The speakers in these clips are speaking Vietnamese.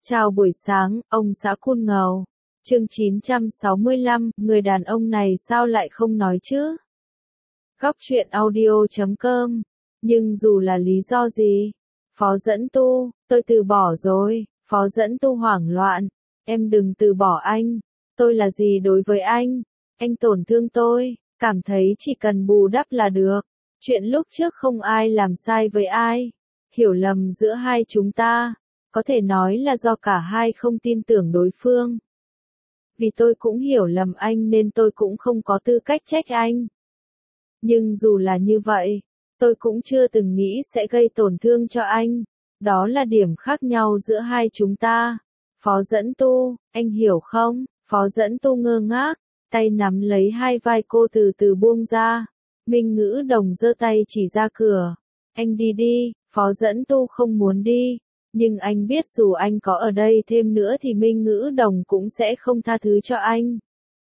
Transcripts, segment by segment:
Chào buổi sáng, ông xã Cun Ngầu. Chương 965, người đàn ông này sao lại không nói chứ? Góc truyện audio.com. Nhưng dù là lý do gì? Phó Dẫn Tu, tôi từ bỏ rồi. Phó Dẫn Tu hoảng loạn. Em đừng từ bỏ anh. Tôi là gì đối với anh? Anh tổn thương tôi, cảm thấy chỉ cần bù đắp là được. Chuyện lúc trước không ai làm sai với ai. Hiểu lầm giữa hai chúng ta. Có thể nói là do cả hai không tin tưởng đối phương. Vì tôi cũng hiểu lầm anh nên tôi cũng không có tư cách trách anh. Nhưng dù là như vậy, tôi cũng chưa từng nghĩ sẽ gây tổn thương cho anh. Đó là điểm khác nhau giữa hai chúng ta. Phó Dẫn Tu, anh hiểu không? Phó Dẫn Tu ngơ ngác, tay nắm lấy hai vai cô từ từ buông ra. Minh Ngữ Đồng giơ tay chỉ ra cửa. Anh đi đi, Phó Dẫn Tu không muốn đi. Nhưng anh biết dù anh có ở đây thêm nữa thì Minh Ngữ Đồng cũng sẽ không tha thứ cho anh.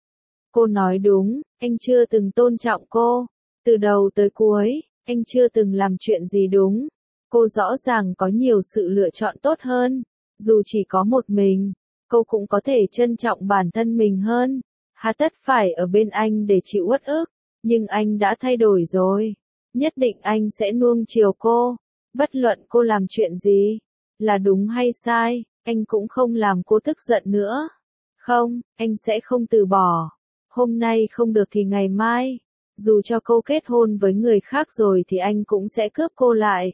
Cô nói đúng, anh chưa từng tôn trọng cô. Từ đầu tới cuối, anh chưa từng làm chuyện gì đúng. Cô rõ ràng có nhiều sự lựa chọn tốt hơn. Dù chỉ có một mình, cô cũng có thể trân trọng bản thân mình hơn. Hà tất phải ở bên anh để chịu uất ức. Nhưng anh đã thay đổi rồi. Nhất định anh sẽ nuông chiều cô. Bất luận cô làm chuyện gì. Là đúng hay sai, anh cũng không làm cô tức giận nữa. Không, anh sẽ không từ bỏ. Hôm nay không được thì ngày mai. Dù cho cô kết hôn với người khác rồi thì anh cũng sẽ cướp cô lại.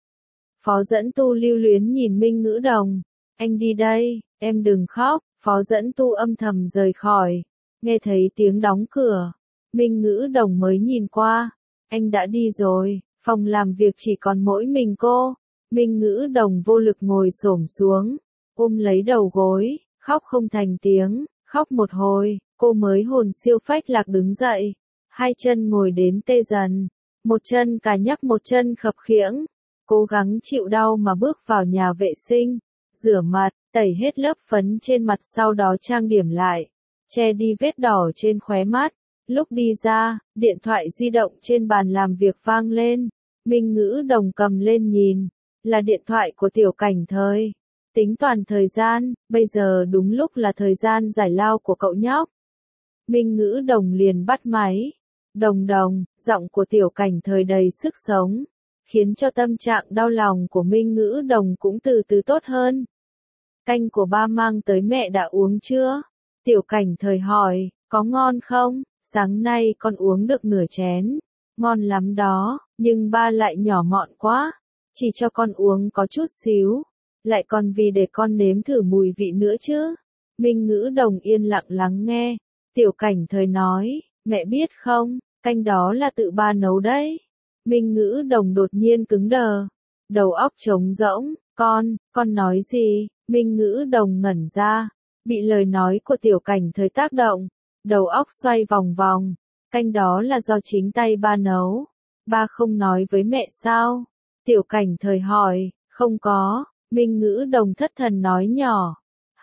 Phó Dẫn Tu lưu luyến nhìn Minh Ngữ Đồng. Anh đi đây, em đừng khóc. Phó Dẫn Tu âm thầm rời khỏi. Nghe thấy tiếng đóng cửa. Minh Ngữ Đồng mới nhìn qua. Anh đã đi rồi, phòng làm việc chỉ còn mỗi mình cô. Minh Ngữ Đồng vô lực ngồi xổm xuống, ôm lấy đầu gối, khóc không thành tiếng, khóc một hồi, cô mới hồn siêu phách lạc đứng dậy, hai chân ngồi đến tê dần, một chân cà nhắc một chân khập khiễng, cố gắng chịu đau mà bước vào nhà vệ sinh, rửa mặt, tẩy hết lớp phấn trên mặt sau đó trang điểm lại, che đi vết đỏ trên khóe mắt. Lúc đi ra, điện thoại di động trên bàn làm việc vang lên, Minh Ngữ Đồng cầm lên nhìn. Là điện thoại của Tiểu Cảnh Thời. Tính toàn thời gian, bây giờ đúng lúc là thời gian giải lao của cậu nhóc. Minh Ngữ Đồng liền bắt máy. Đồng đồng, giọng của Tiểu Cảnh Thời đầy sức sống, khiến cho tâm trạng đau lòng của Minh Ngữ Đồng cũng từ từ tốt hơn. Canh của ba mang tới mẹ đã uống chưa? Tiểu Cảnh Thời hỏi, có ngon không? Sáng nay con uống được nửa chén. Ngon lắm đó, nhưng ba lại nhỏ mọn quá. Chỉ cho con uống có chút xíu, lại còn vì để con nếm thử mùi vị nữa chứ. Minh Ngữ Đồng yên lặng lắng nghe, Tiểu Cảnh Thời nói, mẹ biết không, canh đó là tự ba nấu đấy. Minh Ngữ Đồng đột nhiên cứng đờ, đầu óc trống rỗng, con nói gì? Minh Ngữ Đồng ngẩn ra, bị lời nói của Tiểu Cảnh Thời tác động, đầu óc xoay vòng vòng, canh đó là do chính tay ba nấu, ba không nói với mẹ sao? Tiểu Cảnh Thời hỏi, không có, Minh Ngữ Đồng thất thần nói nhỏ.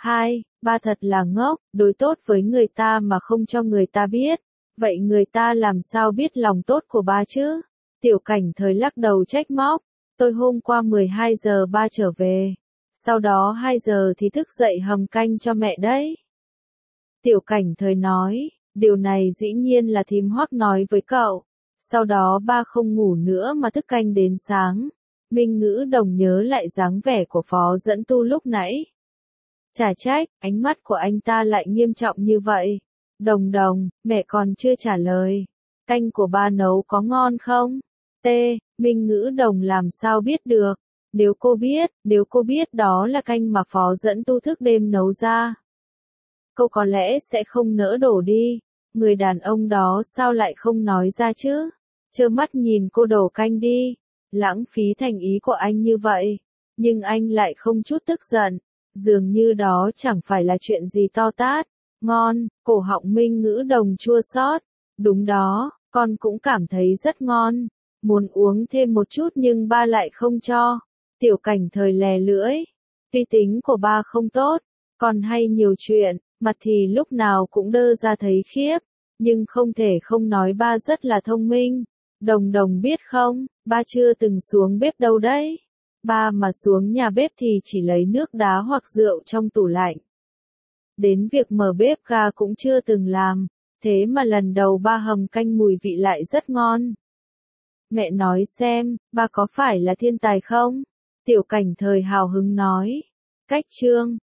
Ba thật là ngốc, đối tốt với người ta mà không cho người ta biết. Vậy người ta làm sao biết lòng tốt của ba chứ? Tiểu Cảnh Thời lắc đầu trách móc. Tôi hôm qua 12 giờ ba trở về. Sau đó 2 giờ thì thức dậy hầm canh cho mẹ đấy. Tiểu Cảnh Thời nói, điều này dĩ nhiên là thím Hoắc nói với cậu. Sau đó ba không ngủ nữa mà thức canh đến sáng. Minh Ngữ Đồng nhớ lại dáng vẻ của Phó Dẫn Tu lúc nãy. Chả trách, ánh mắt của anh ta lại nghiêm trọng như vậy. Đồng đồng, mẹ còn chưa trả lời. Canh của ba nấu có ngon không? Minh Ngữ Đồng làm sao biết được? Nếu cô biết đó là canh mà Phó Dẫn Tu thức đêm nấu ra. Cô có lẽ sẽ không nỡ đổ đi. Người đàn ông đó sao lại không nói ra chứ? Trơ mắt nhìn cô đổ canh đi. Lãng phí thành ý của anh như vậy. Nhưng anh lại không chút tức giận. Dường như đó chẳng phải là chuyện gì to tát. Ngon, cổ họng Minh Ngữ Đồng chua xót. Đúng đó, con cũng cảm thấy rất ngon. Muốn uống thêm một chút nhưng ba lại không cho. Tiểu Cảnh Thời lè lưỡi. Tuy tính của ba không tốt, còn hay nhiều chuyện, mặt thì lúc nào cũng đơ ra thấy khiếp. Nhưng không thể không nói ba rất là thông minh. Đồng đồng biết không, ba chưa từng xuống bếp đâu đấy. Ba mà xuống nhà bếp thì chỉ lấy nước đá hoặc rượu trong tủ lạnh. Đến việc mở bếp ga cũng chưa từng làm, thế mà lần đầu ba hầm canh mùi vị lại rất ngon. Mẹ nói xem, ba có phải là thiên tài không? Tiểu Cảnh Thời hào hứng nói. Cách chương